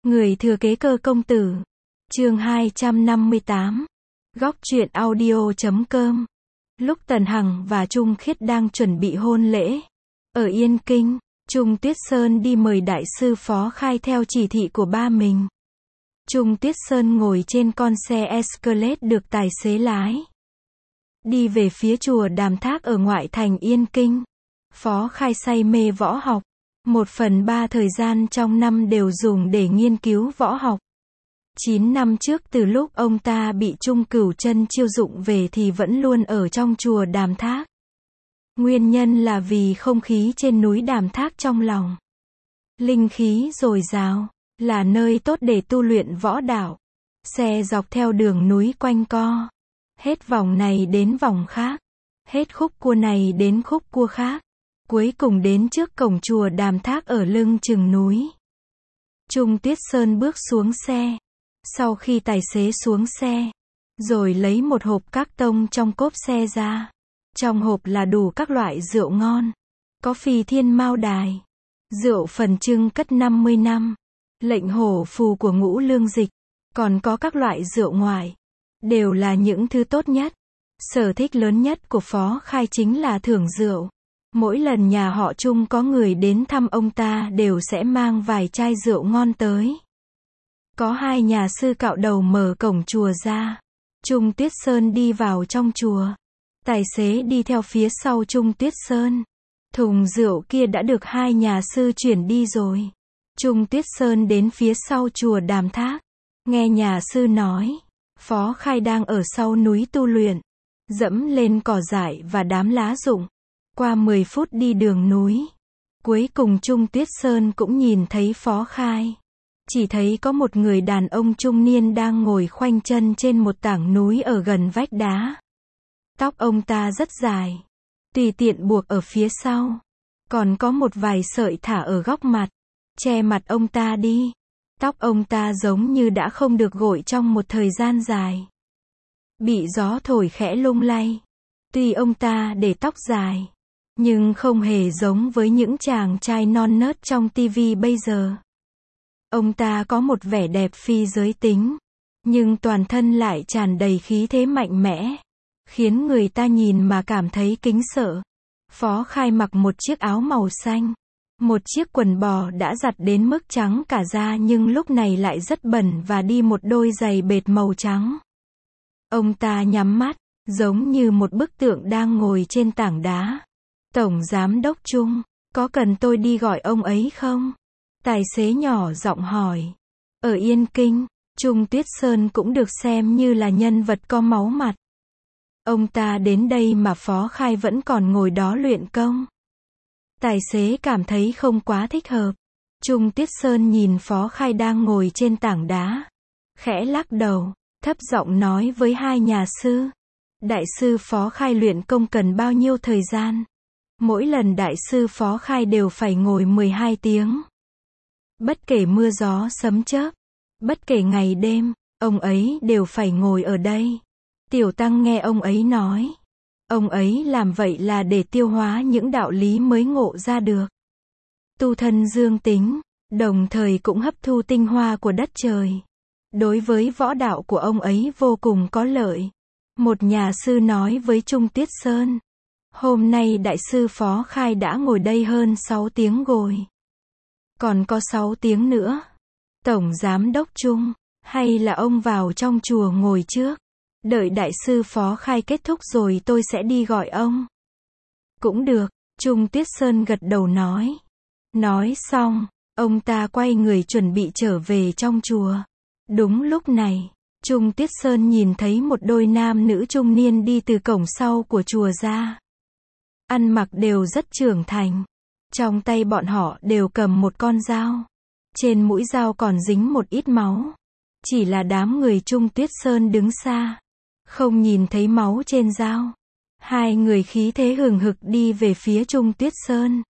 Người thừa kế Cơ công tử. Chương 258. Góc truyện audio.com. Lúc Tần Hằng và Trung Khiết đang chuẩn bị hôn lễ ở Yên Kinh, Trung Tuyết Sơn đi mời đại sư Phó Khai theo chỉ thị của ba mình. Trung Tuyết Sơn ngồi trên con xe Escalade được tài xế lái, đi về phía chùa Đàm Thác ở ngoại thành Yên Kinh. Phó Khai say mê võ học, 1/3 thời gian trong năm đều dùng để nghiên cứu võ học. 9 năm trước từ lúc ông ta bị Trung Cửu Chân chiêu dụng về thì vẫn luôn ở trong chùa Đàm Thác. Nguyên nhân là vì không khí trên núi Đàm Thác trong lòng linh khí dồi dào, là nơi tốt để tu luyện võ đạo. Xe dọc theo đường núi quanh co, hết vòng này đến vòng khác, hết khúc cua này đến khúc cua khác, cuối cùng đến trước cổng chùa Đàm Thác ở lưng chừng núi. Trung Tuyết Sơn bước xuống xe. Sau khi tài xế xuống xe, rồi lấy một hộp các tông trong cốp xe ra. Trong hộp là đủ các loại rượu ngon. Có Phi Thiên Mao Đài, rượu phần trưng cất 50 năm, lệnh hổ phù của Ngũ Lương Dịch, còn có các loại rượu ngoại. Đều là những thứ tốt nhất. Sở thích lớn nhất của Phó Khai chính là thưởng rượu. Mỗi lần nhà họ Trung có người đến thăm ông ta đều sẽ mang vài chai rượu ngon tới. Có hai nhà sư cạo đầu mở cổng chùa ra. Trung Tuyết Sơn đi vào trong chùa. Tài xế đi theo phía sau Trung Tuyết Sơn. Thùng rượu kia đã được hai nhà sư chuyển đi rồi. Trung Tuyết Sơn đến phía sau chùa Đàm Thác. Nghe nhà sư nói, Phó Khai đang ở sau núi tu luyện, dẫm lên cỏ dại và đám lá rụng. Qua 10 phút đi đường núi, cuối cùng Trung Tuyết Sơn cũng nhìn thấy Phó Khai. Chỉ thấy có một người đàn ông trung niên đang ngồi khoanh chân trên một tảng núi ở gần vách đá. Tóc ông ta rất dài, tùy tiện buộc ở phía sau. Còn có một vài sợi thả ở góc mặt, che mặt ông ta đi. Tóc ông ta giống như đã không được gội trong một thời gian dài, bị gió thổi khẽ lung lay. Tuy ông ta để tóc dài, nhưng không hề giống với những chàng trai non nớt trong tivi bây giờ. Ông ta có một vẻ đẹp phi giới tính, nhưng toàn thân lại tràn đầy khí thế mạnh mẽ, khiến người ta nhìn mà cảm thấy kính sợ. Phó Khai mặc một chiếc áo màu xanh, một chiếc quần bò đã giặt đến mức trắng cả da nhưng lúc này lại rất bẩn và đi một đôi giày bệt màu trắng. Ông ta nhắm mắt, giống như một bức tượng đang ngồi trên tảng đá. Tổng Giám đốc Trung, có cần tôi đi gọi ông ấy không? Tài xế nhỏ giọng hỏi. Ở Yên Kinh, Trung Tuyết Sơn cũng được xem như là nhân vật có máu mặt. Ông ta đến đây mà Phó Khai vẫn còn ngồi đó luyện công. Tài xế cảm thấy không quá thích hợp. Trung Tuyết Sơn nhìn Phó Khai đang ngồi trên tảng đá, khẽ lắc đầu, thấp giọng nói với hai nhà sư. Đại sư Phó Khai luyện công cần bao nhiêu thời gian? Mỗi lần đại sư Phó Khai đều phải ngồi 12 tiếng. Bất kể mưa gió sấm chớp, bất kể ngày đêm, ông ấy đều phải ngồi ở đây. Tiểu Tăng nghe ông ấy nói, ông ấy làm vậy là để tiêu hóa những đạo lý mới ngộ ra được. Tu thân dương tính, đồng thời cũng hấp thu tinh hoa của đất trời. Đối với võ đạo của ông ấy vô cùng có lợi. Một nhà sư nói với Trung Tuyết Sơn. Hôm nay đại sư Phó Khai đã ngồi đây hơn 6 tiếng rồi. Còn có 6 tiếng nữa. Tổng Giám đốc Trung, hay là ông vào trong chùa ngồi trước. Đợi đại sư Phó Khai kết thúc rồi tôi sẽ đi gọi ông. Cũng được, Trung Tuyết Sơn gật đầu nói. Nói xong, ông ta quay người chuẩn bị trở về trong chùa. Đúng lúc này, Trung Tuyết Sơn nhìn thấy một đôi nam nữ trung niên đi từ cổng sau của chùa ra. Ăn mặc đều rất trưởng thành. Trong tay bọn họ đều cầm một con dao. Trên mũi dao còn dính một ít máu. Chỉ là đám người Trung Tuyết Sơn đứng xa, không nhìn thấy máu trên dao. Hai người khí thế hừng hực đi về phía Trung Tuyết Sơn.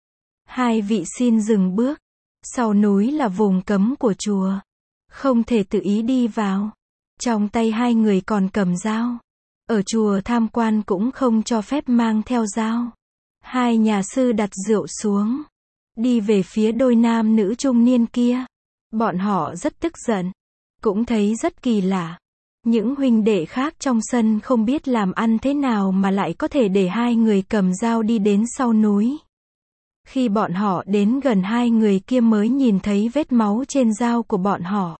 Hai vị xin dừng bước. Sau núi là vùng cấm của chùa, không thể tự ý đi vào. Trong tay hai người còn cầm dao. Ở chùa tham quan cũng không cho phép mang theo dao. Hai nhà sư đặt rượu xuống, đi về phía đôi nam nữ trung niên kia. Bọn họ rất tức giận. Cũng thấy rất kỳ lạ. Những huynh đệ khác trong sân không biết làm ăn thế nào mà lại có thể để hai người cầm dao đi đến sau núi. Khi bọn họ đến gần hai người kia mới nhìn thấy vết máu trên dao của bọn họ.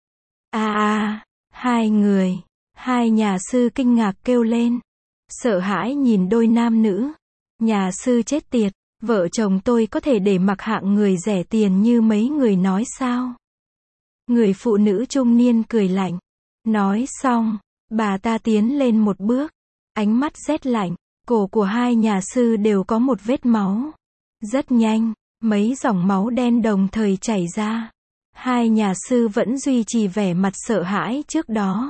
Hai nhà sư kinh ngạc kêu lên. Sợ hãi nhìn đôi nam nữ. Nhà sư chết tiệt, vợ chồng tôi có thể để mặc hạng người rẻ tiền như mấy người nói sao? Người phụ nữ trung niên cười lạnh. Nói xong, bà ta tiến lên một bước. Ánh mắt rét lạnh, cổ của hai nhà sư đều có một vết máu. Rất nhanh, mấy dòng máu đen đồng thời chảy ra. Hai nhà sư vẫn duy trì vẻ mặt sợ hãi trước đó.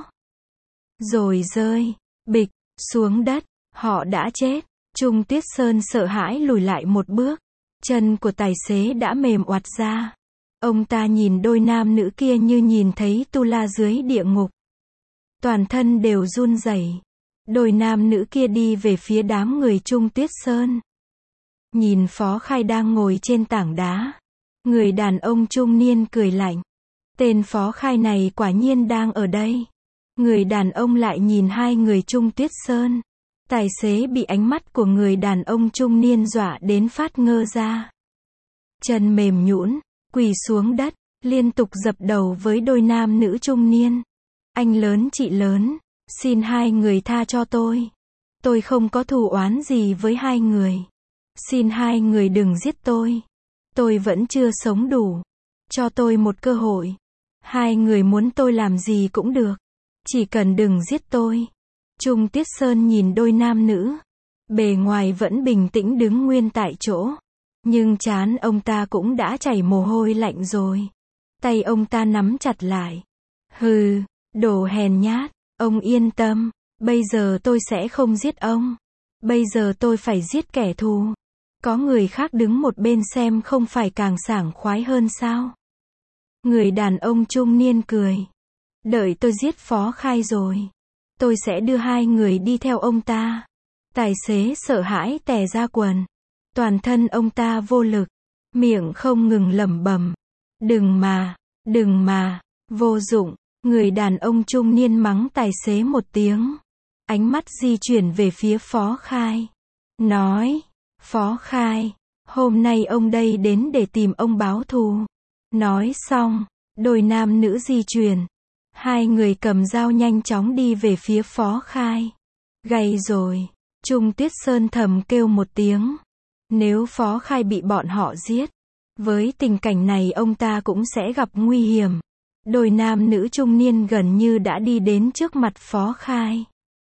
Rồi rơi, bịch, xuống đất, họ đã chết. Trung Tuyết Sơn sợ hãi lùi lại một bước. Chân của tài xế đã mềm oặt ra. Ông ta nhìn đôi nam nữ kia như nhìn thấy tu la dưới địa ngục. Toàn thân đều run rẩy. Đôi nam nữ kia đi về phía đám người Trung Tuyết Sơn. Nhìn Phó Khai đang ngồi trên tảng đá. Người đàn ông trung niên cười lạnh. Tên Phó Khai này quả nhiên đang ở đây. Người đàn ông lại nhìn hai người Trung Tuyết Sơn. Tài xế bị ánh mắt của người đàn ông trung niên dọa đến phát ngơ ra. Chân mềm nhũn, quỳ xuống đất, liên tục dập đầu với đôi nam nữ trung niên. Anh lớn chị lớn, xin hai người tha cho tôi. Tôi không có thù oán gì với hai người. Xin hai người đừng giết tôi. Tôi vẫn chưa sống đủ. Cho tôi một cơ hội. Hai người muốn tôi làm gì cũng được. Chỉ cần đừng giết tôi. Trung Tuyết Sơn nhìn đôi nam nữ. Bề ngoài vẫn bình tĩnh đứng nguyên tại chỗ. Nhưng trán ông ta cũng đã chảy mồ hôi lạnh rồi. Tay ông ta nắm chặt lại. Hừ, đồ hèn nhát, ông yên tâm. Bây giờ tôi sẽ không giết ông. Bây giờ tôi phải giết kẻ thù. Có người khác đứng một bên xem không phải càng sảng khoái hơn sao? Người đàn ông trung niên cười. Đợi tôi giết Phó Khai rồi. Tôi sẽ đưa hai người đi theo ông ta. Tài xế sợ hãi tè ra quần. Toàn thân ông ta vô lực. Miệng không ngừng lẩm bẩm. Đừng mà, vô dụng. Người đàn ông trung niên mắng tài xế một tiếng. Ánh mắt di chuyển về phía Phó Khai. Nói, Phó Khai, hôm nay ông đây đến để tìm ông báo thù. Nói xong, đôi nam nữ di chuyển. Hai người cầm dao nhanh chóng đi về phía Phó Khai. Gay rồi, Trung Tuyết Sơn thầm kêu một tiếng. Nếu Phó Khai bị bọn họ giết, với tình cảnh này ông ta cũng sẽ gặp nguy hiểm. Đôi nam nữ trung niên gần như đã đi đến trước mặt Phó Khai.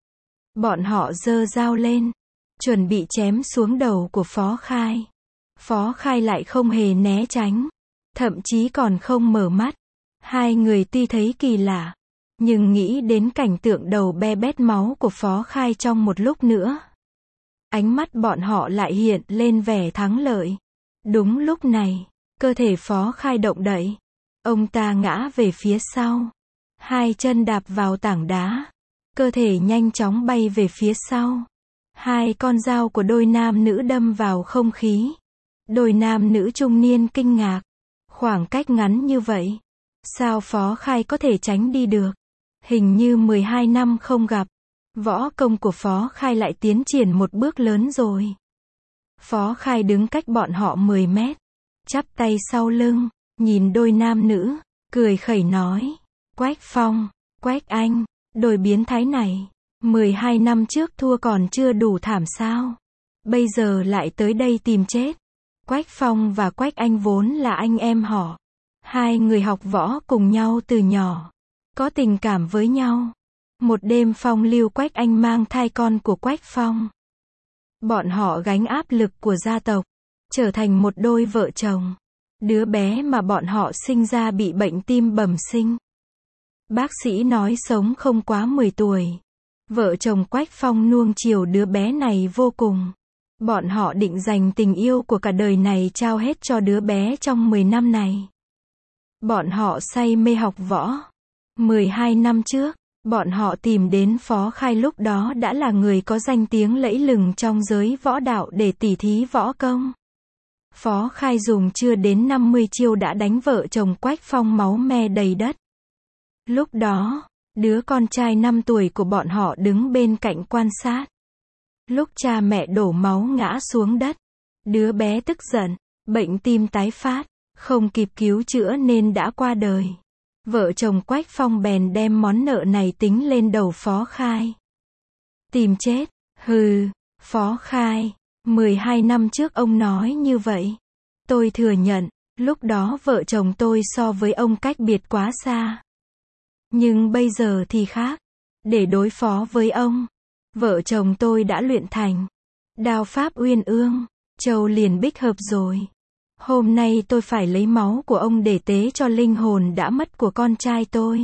Bọn họ giơ dao lên, chuẩn bị chém xuống đầu của Phó Khai. Phó Khai lại không hề né tránh, thậm chí còn không mở mắt. Hai người tuy thấy kỳ lạ, nhưng nghĩ đến cảnh tượng đầu be bét máu của Phó Khai trong một lúc nữa. Ánh mắt bọn họ lại hiện lên vẻ thắng lợi. Đúng lúc này, cơ thể Phó Khai động đậy. Ông ta ngã về phía sau. Hai chân đạp vào tảng đá. Cơ thể nhanh chóng bay về phía sau. Hai con dao của đôi nam nữ đâm vào không khí. Đôi nam nữ trung niên kinh ngạc. Khoảng cách ngắn như vậy, sao Phó Khai có thể tránh đi được? Hình như 12 năm không gặp, võ công của Phó Khai lại tiến triển một bước lớn rồi. Phó Khai đứng cách bọn họ 10 mét, chắp tay sau lưng, nhìn đôi nam nữ, cười khẩy nói. Quách Phong, Quách Anh, đôi biến thái này, 12 năm trước thua còn chưa đủ thảm sao? Bây giờ lại tới đây tìm chết. Quách Phong và Quách Anh vốn là anh em họ. Hai người học võ cùng nhau từ nhỏ, có tình cảm với nhau. Một đêm phong lưu Quách Anh mang thai con của Quách Phong. Bọn họ gánh áp lực của gia tộc, trở thành một đôi vợ chồng. Đứa bé mà bọn họ sinh ra bị bệnh tim bẩm sinh. Bác sĩ nói sống không quá 10 tuổi. Vợ chồng Quách Phong nuông chiều đứa bé này vô cùng. Bọn họ định dành tình yêu của cả đời này trao hết cho đứa bé trong 10 năm này. Bọn họ say mê học võ. 12 năm trước, bọn họ tìm đến Phó Khai lúc đó đã là người có danh tiếng lẫy lừng trong giới võ đạo để tỉ thí võ công. Phó Khai dùng chưa đến 50 chiêu đã đánh vợ chồng Quách Phong máu me đầy đất. Lúc đó, đứa con trai 5 tuổi của bọn họ đứng bên cạnh quan sát. Lúc cha mẹ đổ máu ngã xuống đất, đứa bé tức giận, bệnh tim tái phát, không kịp cứu chữa nên đã qua đời. Vợ chồng Quách Phong bèn đem món nợ này tính lên đầu Phó Khai. Tìm chết, hừ, Phó Khai, 12 năm trước ông nói như vậy. Tôi thừa nhận, lúc đó vợ chồng tôi so với ông cách biệt quá xa. Nhưng bây giờ thì khác. Để đối phó với ông, vợ chồng tôi đã luyện thành đao pháp uyên ương, châu liền bích hợp rồi. Hôm nay tôi phải lấy máu của ông để tế cho linh hồn đã mất của con trai tôi.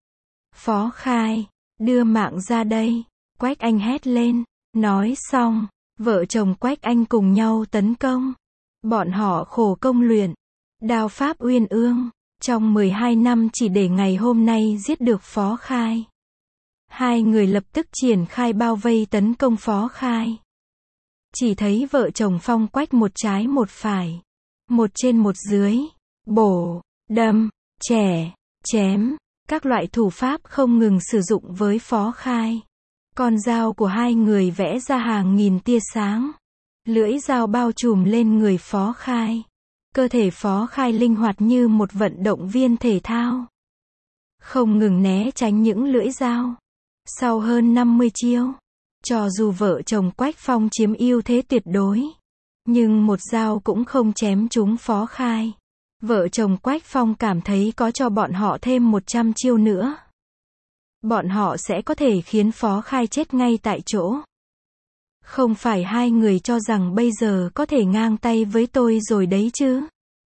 Phó Khai, đưa mạng ra đây. Quách Anh hét lên. Nói xong, vợ chồng Quách Anh cùng nhau tấn công. Bọn họ khổ công luyện đao pháp uyên ương, trong 12 năm chỉ để ngày hôm nay giết được Phó Khai. Hai người lập tức triển khai bao vây tấn công Phó Khai. Chỉ thấy vợ chồng Phong Quách một trái một phải, một trên một dưới, bổ, đâm, chẻ, chém, các loại thủ pháp không ngừng sử dụng với Phó Khai. Con dao của hai người vẽ ra hàng nghìn tia sáng. Lưỡi dao bao trùm lên người Phó Khai. Cơ thể Phó Khai linh hoạt như một vận động viên thể thao. Không ngừng né tránh những lưỡi dao. Sau hơn 50 chiêu, cho dù vợ chồng Quách Phong chiếm ưu thế tuyệt đối, nhưng một dao cũng không chém trúng Phó Khai. Vợ chồng Quách Phong cảm thấy có cho bọn họ thêm 100 chiêu nữa, bọn họ sẽ có thể khiến Phó Khai chết ngay tại chỗ. Không phải hai người cho rằng bây giờ có thể ngang tay với tôi rồi đấy chứ?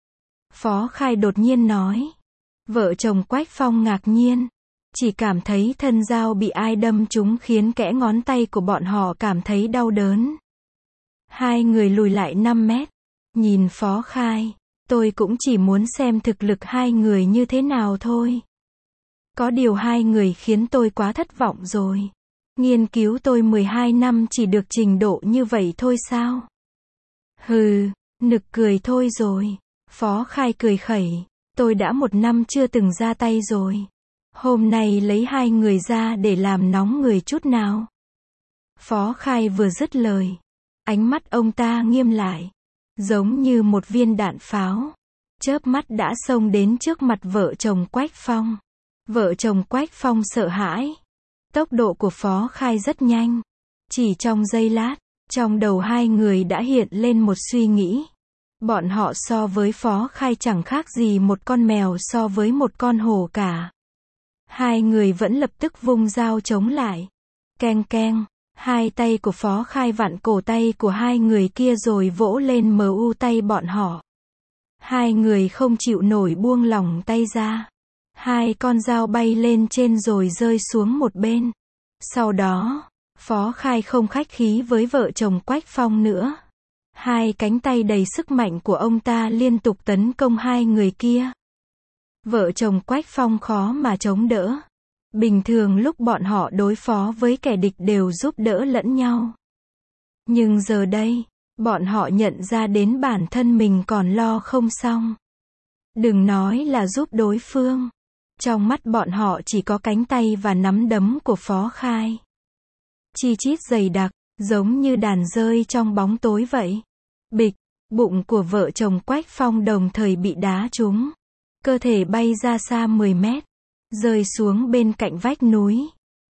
Phó Khai đột nhiên nói. Vợ chồng Quách Phong ngạc nhiên. Chỉ cảm thấy thân dao bị ai đâm trúng khiến kẽ ngón tay của bọn họ cảm thấy đau đớn. Hai người lùi lại 5 mét. Nhìn Phó Khai. Tôi cũng chỉ muốn xem thực lực hai người như thế nào thôi. Có điều hai người khiến tôi quá thất vọng rồi. Nghiên cứu tôi 12 năm chỉ được trình độ như vậy thôi sao? Hừ, nực cười thôi rồi. Phó Khai cười khẩy. Tôi đã 1 năm chưa từng ra tay rồi. Hôm nay lấy hai người ra để làm nóng người chút nào. Phó Khai vừa dứt lời, ánh mắt ông ta nghiêm lại, giống như một viên đạn pháo. Chớp mắt đã xông đến trước mặt vợ chồng Quách Phong. Vợ chồng Quách Phong sợ hãi. Tốc độ của Phó Khai rất nhanh. Chỉ trong giây lát, trong đầu hai người đã hiện lên một suy nghĩ. Bọn họ so với Phó Khai chẳng khác gì một con mèo so với một con hổ cả. Hai người vẫn lập tức vung dao chống lại. Keng keng, hai tay của Phó Khai vặn cổ tay của hai người kia rồi vỗ lên mu tay bọn họ. Hai người không chịu nổi buông lỏng tay ra. Hai con dao bay lên trên rồi rơi xuống một bên. Sau đó, Phó Khai không khách khí với vợ chồng Quách Phong nữa. Hai cánh tay đầy sức mạnh của ông ta liên tục tấn công hai người kia. Vợ chồng Quách Phong khó mà chống đỡ. Bình thường lúc bọn họ đối phó với kẻ địch đều giúp đỡ lẫn nhau. Nhưng giờ đây, bọn họ nhận ra đến bản thân mình còn lo không xong. Đừng nói là giúp đối phương. Trong mắt bọn họ chỉ có cánh tay và nắm đấm của Phó Khai. Chi chít dày đặc, giống như đàn rơi trong bóng tối vậy. Bịch, bụng của vợ chồng Quách Phong đồng thời bị đá trúng. Cơ thể bay ra xa 10 mét, rơi xuống bên cạnh vách núi.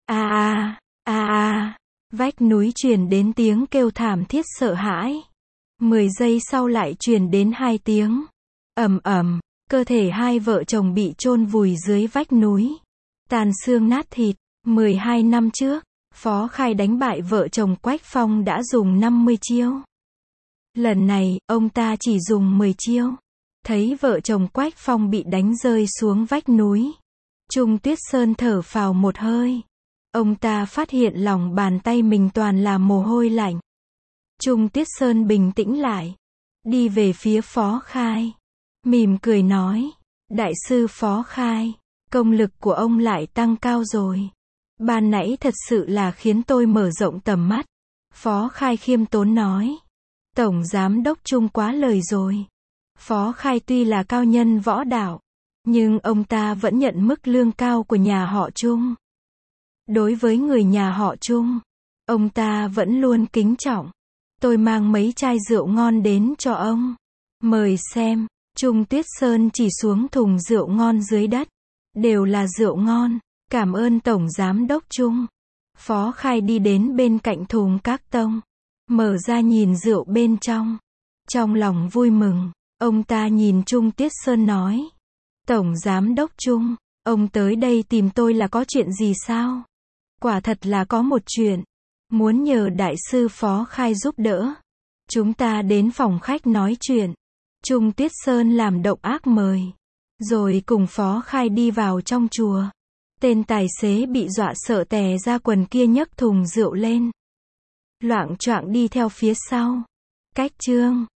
Vách núi truyền đến tiếng kêu thảm thiết sợ hãi. 10 giây sau lại truyền đến 2 tiếng. Ầm ầm, cơ thể hai vợ chồng bị chôn vùi dưới vách núi. Tàn xương nát thịt. 12 năm trước, Phó Khai đánh bại vợ chồng Quách Phong đã dùng 50 chiêu. Lần này, ông ta chỉ dùng 10 chiêu. Thấy vợ chồng Quách Phong bị đánh rơi xuống vách núi. Trung Tuyết Sơn thở phào một hơi. Ông ta phát hiện lòng bàn tay mình toàn là mồ hôi lạnh. Trung Tuyết Sơn bình tĩnh lại. Đi về phía Phó Khai. Mỉm cười nói. Đại sư Phó Khai, công lực của ông lại tăng cao rồi. Ban nãy thật sự là khiến tôi mở rộng tầm mắt. Phó Khai khiêm tốn nói. Tổng Giám đốc Trung quá lời rồi. Phó Khai tuy là cao nhân võ đạo, nhưng ông ta vẫn nhận mức lương cao của nhà họ Trung. Đối với người nhà họ Trung, ông ta vẫn luôn kính trọng. Tôi mang mấy chai rượu ngon đến cho ông. Mời xem. Trung Tuyết Sơn chỉ xuống thùng rượu ngon dưới đất. Đều là rượu ngon. Cảm ơn Tổng Giám đốc Trung. Phó Khai đi đến bên cạnh thùng các tông. Mở ra nhìn rượu bên trong. Trong lòng vui mừng, ông ta nhìn Trung Tuyết Sơn nói. Tổng Giám đốc Trung, ông tới đây tìm tôi là có chuyện gì sao? Quả thật là có một chuyện. Muốn nhờ Đại sư Phó Khai giúp đỡ. Chúng ta đến phòng khách nói chuyện. Trung Tuyết Sơn làm động ác mời. Rồi cùng Phó Khai đi vào trong chùa. Tên tài xế bị dọa sợ tè ra quần kia nhấc thùng rượu lên. Loạng choạng đi theo phía sau. Cách chương